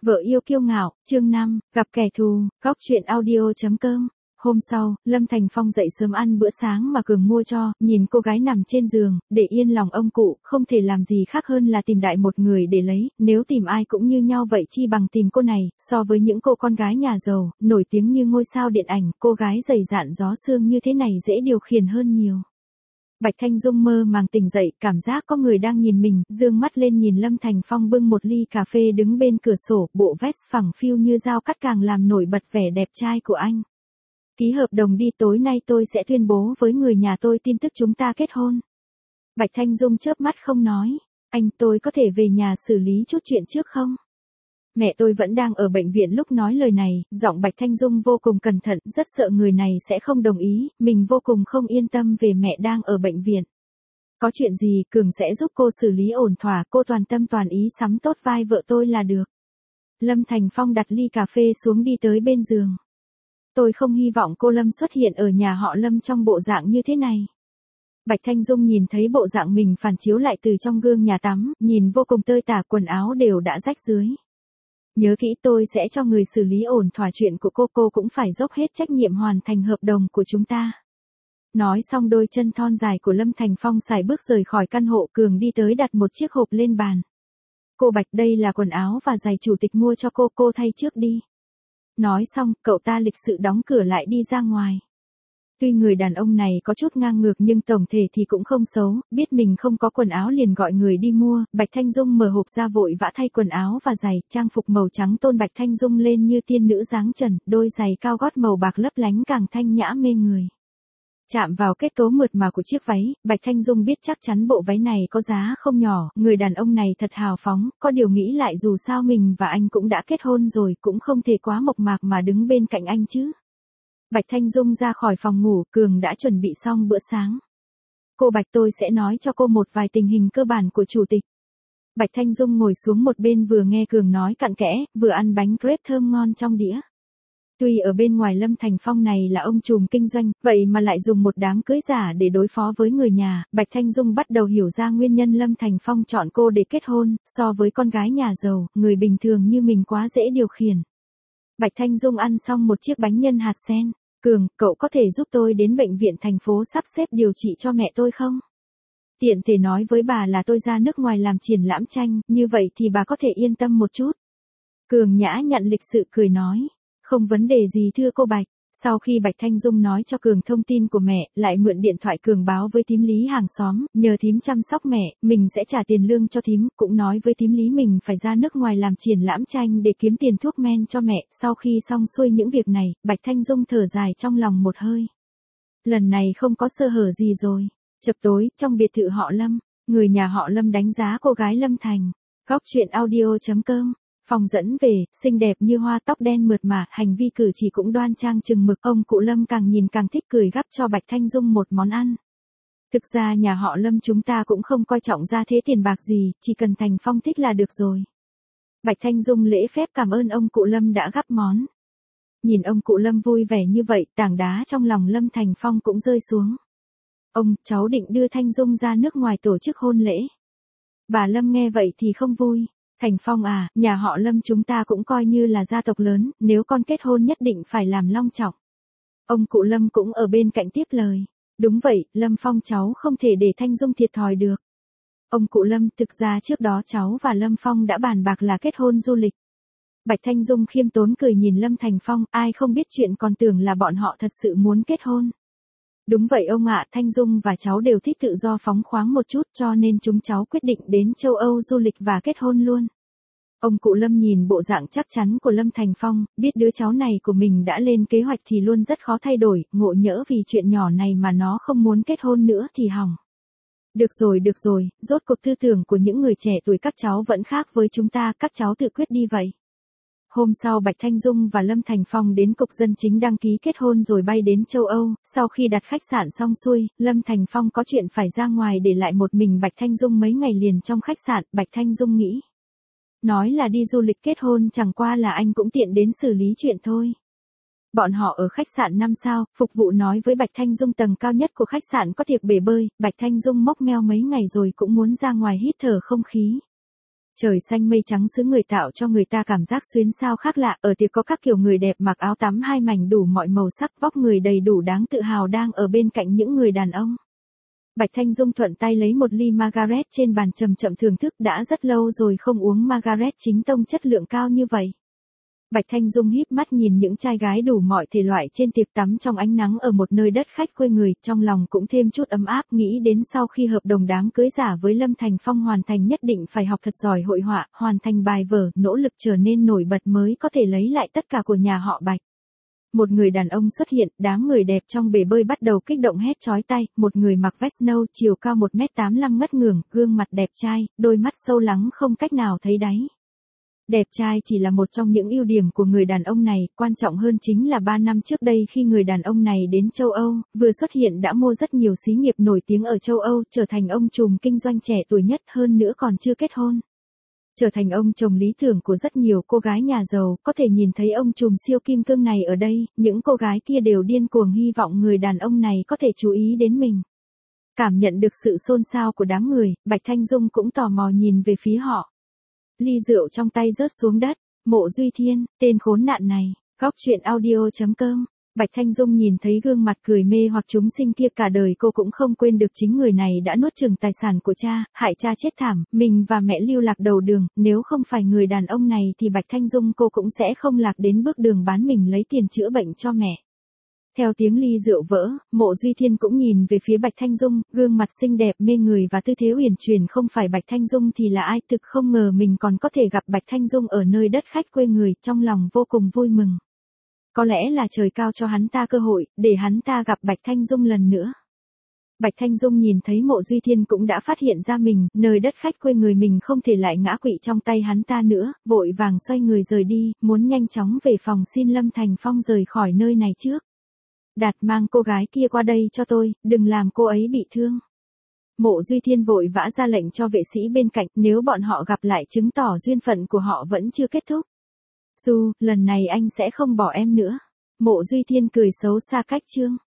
Vợ yêu kiêu ngạo, chương 5, gặp kẻ thù, góc truyện audio.com. Hôm sau, Lâm Thành Phong dậy sớm ăn bữa sáng mà Cường mua cho, nhìn cô gái nằm trên giường, để yên lòng ông cụ, không thể làm gì khác hơn là tìm đại một người để lấy, nếu tìm ai cũng như nhau vậy chi bằng tìm cô này, so với những cô con gái nhà giàu, nổi tiếng như ngôi sao điện ảnh, cô gái dày dạn gió sương như thế này dễ điều khiển hơn nhiều. Bạch Thanh Dung mơ màng tỉnh dậy, cảm giác có người đang nhìn mình, dương mắt lên nhìn Lâm Thành Phong bưng một ly cà phê đứng bên cửa sổ, bộ vest phẳng phiu như dao cắt càng làm nổi bật vẻ đẹp trai của anh. Ký hợp đồng đi, tối nay tôi sẽ tuyên bố với người nhà tôi tin tức chúng ta kết hôn. Bạch Thanh Dung chớp mắt không nói, anh tôi có thể về nhà xử lý chút chuyện trước không? Mẹ tôi vẫn đang ở bệnh viện lúc nói lời này, giọng Bạch Thanh Dung vô cùng cẩn thận, rất sợ người này sẽ không đồng ý, mình vô cùng không yên tâm về mẹ đang ở bệnh viện. Có chuyện gì, Cường sẽ giúp cô xử lý ổn thỏa, cô toàn tâm toàn ý sắm tốt vai vợ tôi là được. Lâm Thành Phong đặt ly cà phê xuống đi tới bên giường. Tôi không hy vọng cô Lâm xuất hiện ở nhà họ Lâm trong bộ dạng như thế này. Bạch Thanh Dung nhìn thấy bộ dạng mình phản chiếu lại từ trong gương nhà tắm, nhìn vô cùng tơi tả, quần áo đều đã rách dưới. Nhớ kỹ, tôi sẽ cho người xử lý ổn thỏa chuyện của cô cũng phải dốc hết trách nhiệm hoàn thành hợp đồng của chúng ta. Nói xong, đôi chân thon dài của Lâm Thành Phong sải bước rời khỏi căn hộ. Cường đi tới đặt một chiếc hộp lên bàn. Cô Bạch, đây là quần áo và giày chủ tịch mua cho cô thay trước đi. Nói xong, cậu ta lịch sự đóng cửa lại đi ra ngoài. Tuy người đàn ông này có chút ngang ngược nhưng tổng thể thì cũng không xấu, biết mình không có quần áo liền gọi người đi mua. Bạch Thanh Dung mở hộp ra vội vã thay quần áo và giày, trang phục màu trắng tôn Bạch Thanh Dung lên như tiên nữ dáng trần, đôi giày cao gót màu bạc lấp lánh càng thanh nhã mê người. Chạm vào kết cấu mượt mà của chiếc váy, Bạch Thanh Dung biết chắc chắn bộ váy này có giá không nhỏ, người đàn ông này thật hào phóng, có điều nghĩ lại dù sao mình và anh cũng đã kết hôn rồi, cũng không thể quá mộc mạc mà đứng bên cạnh anh chứ. Bạch Thanh Dung ra khỏi phòng ngủ, Cường đã chuẩn bị xong bữa sáng. Cô Bạch, tôi sẽ nói cho cô một vài tình hình cơ bản của chủ tịch. Bạch Thanh Dung ngồi xuống một bên vừa nghe Cường nói cặn kẽ, vừa ăn bánh crepe thơm ngon trong đĩa. Tuy ở bên ngoài Lâm Thành Phong này là ông trùm kinh doanh, vậy mà lại dùng một đám cưới giả để đối phó với người nhà, Bạch Thanh Dung bắt đầu hiểu ra nguyên nhân Lâm Thành Phong chọn cô để kết hôn, so với con gái nhà giàu, người bình thường như mình quá dễ điều khiển. Bạch Thanh Dung ăn xong một chiếc bánh nhân hạt sen. Cường, cậu có thể giúp tôi đến bệnh viện thành phố sắp xếp điều trị cho mẹ tôi không? Tiện thể nói với bà là tôi ra nước ngoài làm triển lãm tranh, như vậy thì bà có thể yên tâm một chút. Cường nhã nhặn lịch sự cười nói. Không vấn đề gì thưa cô Bạch. Sau khi Bạch Thanh Dung nói cho Cường thông tin của mẹ, lại mượn điện thoại Cường báo với thím Lý hàng xóm, nhờ thím chăm sóc mẹ, mình sẽ trả tiền lương cho thím, cũng nói với thím Lý mình phải ra nước ngoài làm triển lãm tranh để kiếm tiền thuốc men cho mẹ. Sau khi xong xuôi những việc này, Bạch Thanh Dung thở dài trong lòng một hơi. Lần này không có sơ hở gì rồi. Chập tối, trong biệt thự họ Lâm, người nhà họ Lâm đánh giá cô gái Lâm Thành. Góc truyện audio.com. Phòng dẫn về, xinh đẹp như hoa, tóc đen mượt mà, hành vi cử chỉ cũng đoan trang chừng mực. Ông cụ Lâm càng nhìn càng thích, cười gắp cho Bạch Thanh Dung một món ăn. Thực ra nhà họ Lâm chúng ta cũng không coi trọng ra thế tiền bạc gì, chỉ cần Thành Phong thích là được rồi. Bạch Thanh Dung lễ phép cảm ơn ông cụ Lâm đã gắp món. Nhìn ông cụ Lâm vui vẻ như vậy, tảng đá trong lòng Lâm Thành Phong cũng rơi xuống. Ông, cháu định đưa Thanh Dung ra nước ngoài tổ chức hôn lễ. Bà Lâm nghe vậy thì không vui. Thành Phong à, nhà họ Lâm chúng ta cũng coi như là gia tộc lớn, nếu con kết hôn nhất định phải làm long trọng. Ông cụ Lâm cũng ở bên cạnh tiếp lời. Đúng vậy, Lâm Phong cháu không thể để Thanh Dung thiệt thòi được. Ông cụ Lâm, thực ra trước đó cháu và Lâm Phong đã bàn bạc là kết hôn du lịch. Bạch Thanh Dung khiêm tốn cười nhìn Lâm Thành Phong, ai không biết chuyện còn tưởng là bọn họ thật sự muốn kết hôn. Đúng vậy ông ạ, Thanh Dung và cháu đều thích tự do phóng khoáng một chút, cho nên chúng cháu quyết định đến châu Âu du lịch và kết hôn luôn. Ông cụ Lâm nhìn bộ dạng chắc chắn của Lâm Thành Phong, biết đứa cháu này của mình đã lên kế hoạch thì luôn rất khó thay đổi, ngộ nhỡ vì chuyện nhỏ này mà nó không muốn kết hôn nữa thì hỏng. Được rồi, rốt cuộc tư tưởng của những người trẻ tuổi các cháu vẫn khác với chúng ta, các cháu tự quyết đi vậy. Hôm sau Bạch Thanh Dung và Lâm Thành Phong đến cục dân chính đăng ký kết hôn rồi bay đến châu Âu. Sau khi đặt khách sạn xong xuôi, Lâm Thành Phong có chuyện phải ra ngoài để lại một mình Bạch Thanh Dung mấy ngày liền trong khách sạn. Bạch Thanh Dung nghĩ, nói là đi du lịch kết hôn chẳng qua là anh cũng tiện đến xử lý chuyện thôi. Bọn họ ở khách sạn 5 sao, phục vụ nói với Bạch Thanh Dung tầng cao nhất của khách sạn có tiệc bể bơi. Bạch Thanh Dung mốc meo mấy ngày rồi cũng muốn ra ngoài hít thở không khí. Trời xanh mây trắng xứ người tạo cho người ta cảm giác xuyến sao khác lạ, ở tiệc có các kiểu người đẹp mặc áo tắm hai mảnh đủ mọi màu sắc, vóc người đầy đủ đáng tự hào đang ở bên cạnh những người đàn ông. Bạch Thanh Dung thuận tay lấy một ly Margaret trên bàn chậm chậm thưởng thức, đã rất lâu rồi không uống Margaret chính tông chất lượng cao như vậy. Bạch Thanh Dung híp mắt nhìn những trai gái đủ mọi thể loại trên tiệc tắm trong ánh nắng ở một nơi đất khách quê người, trong lòng cũng thêm chút ấm áp, nghĩ đến sau khi hợp đồng đám cưới giả với Lâm Thành Phong hoàn thành nhất định phải học thật giỏi hội họa, hoàn thành bài vở, nỗ lực trở nên nổi bật mới có thể lấy lại tất cả của nhà họ Bạch. Một người đàn ông xuất hiện, đám người đẹp trong bể bơi bắt đầu kích động hét chói tai, một người mặc vest nâu, chiều cao 1m85 ngất ngưởng, gương mặt đẹp trai, đôi mắt sâu lắng không cách nào thấy đáy. Đẹp trai chỉ là một trong những ưu điểm của người đàn ông này, quan trọng hơn chính là 3 năm trước đây khi người đàn ông này đến châu Âu, vừa xuất hiện đã mua rất nhiều xí nghiệp nổi tiếng ở châu Âu, trở thành ông trùm kinh doanh trẻ tuổi nhất, hơn nữa còn chưa kết hôn. Trở thành ông chồng lý tưởng của rất nhiều cô gái nhà giàu, có thể nhìn thấy ông trùm siêu kim cương này ở đây, những cô gái kia đều điên cuồng hy vọng người đàn ông này có thể chú ý đến mình. Cảm nhận được sự xôn xao của đám người, Bạch Thanh Dung cũng tò mò nhìn về phía họ. Ly rượu trong tay rớt xuống đất, Mộ Duy Thiên, tên khốn nạn này, góc truyện audio.com. Bạch Thanh Dung nhìn thấy gương mặt cười mê hoặc chúng sinh kia, cả đời cô cũng không quên được chính người này đã nuốt chửng tài sản của cha, hại cha chết thảm, mình và mẹ lưu lạc đầu đường, nếu không phải người đàn ông này thì Bạch Thanh Dung cô cũng sẽ không lạc đến bước đường bán mình lấy tiền chữa bệnh cho mẹ. Theo tiếng ly rượu vỡ, Mộ Duy Thiên cũng nhìn về phía Bạch Thanh Dung, gương mặt xinh đẹp mê người và tư thế uyển chuyển, không phải Bạch Thanh Dung thì là ai, thực không ngờ mình còn có thể gặp Bạch Thanh Dung ở nơi đất khách quê người, trong lòng vô cùng vui mừng. Có lẽ là trời cao cho hắn ta cơ hội, để hắn ta gặp Bạch Thanh Dung lần nữa. Bạch Thanh Dung nhìn thấy Mộ Duy Thiên cũng đã phát hiện ra mình, nơi đất khách quê người mình không thể lại ngã quỵ trong tay hắn ta nữa, vội vàng xoay người rời đi, muốn nhanh chóng về phòng xin Lâm Thành Phong rời khỏi nơi này trước. Đạt, mang cô gái kia qua đây cho tôi, đừng làm cô ấy bị thương. Mộ Duy Thiên vội vã ra lệnh cho vệ sĩ bên cạnh, nếu bọn họ gặp lại chứng tỏ duyên phận của họ vẫn chưa kết thúc. Du, lần này anh sẽ không bỏ em nữa. Mộ Duy Thiên cười xấu xa cách Trương.